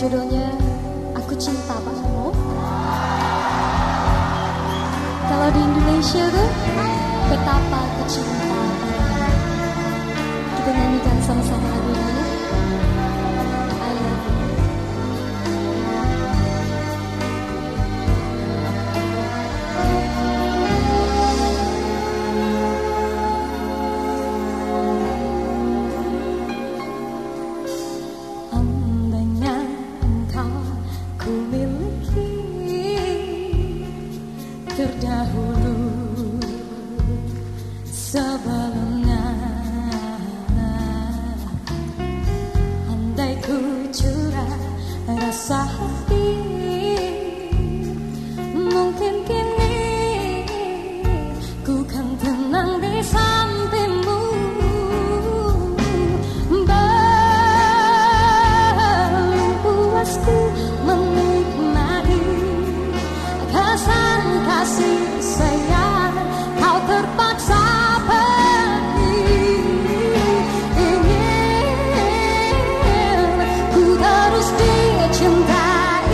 judulnya Aku Cinta Padamu. Kalau di Indonesia tuh Betapa Aku Cinta Padamu. Kita nyanyikan sama-sama lagu ini. I love you. Terdahulu sebelumnya, andai ku curah rasa hati, mungkin kini ku kan tenang di sampingmu. Belum puas ku menikmati kesan kasih sayang, kau terpaksa pergi. Ingin ku terus dicintai,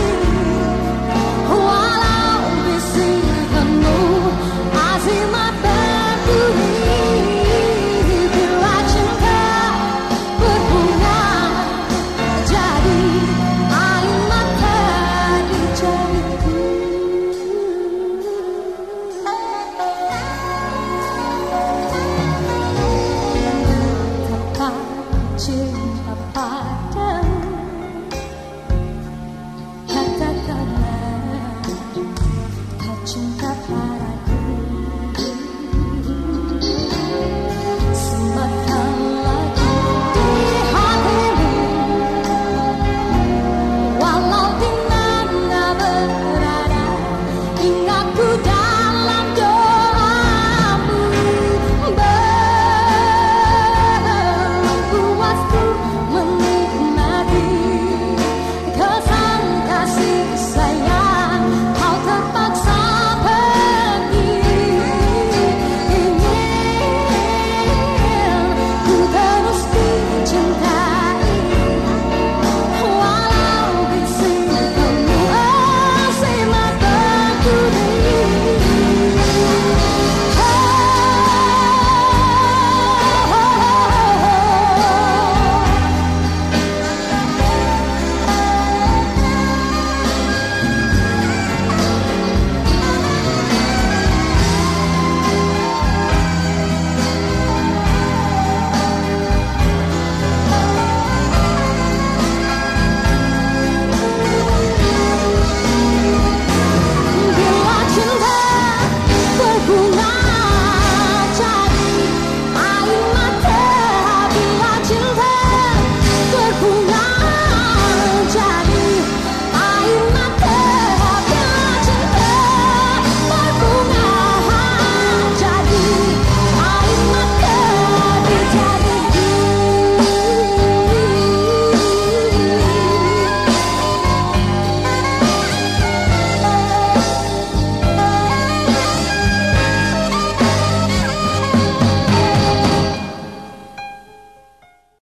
walau bisikanmu azimat berduri. Bila cinta berbunga jadi air mata di jariku. Cinta padamu, katakanlah kau cinta.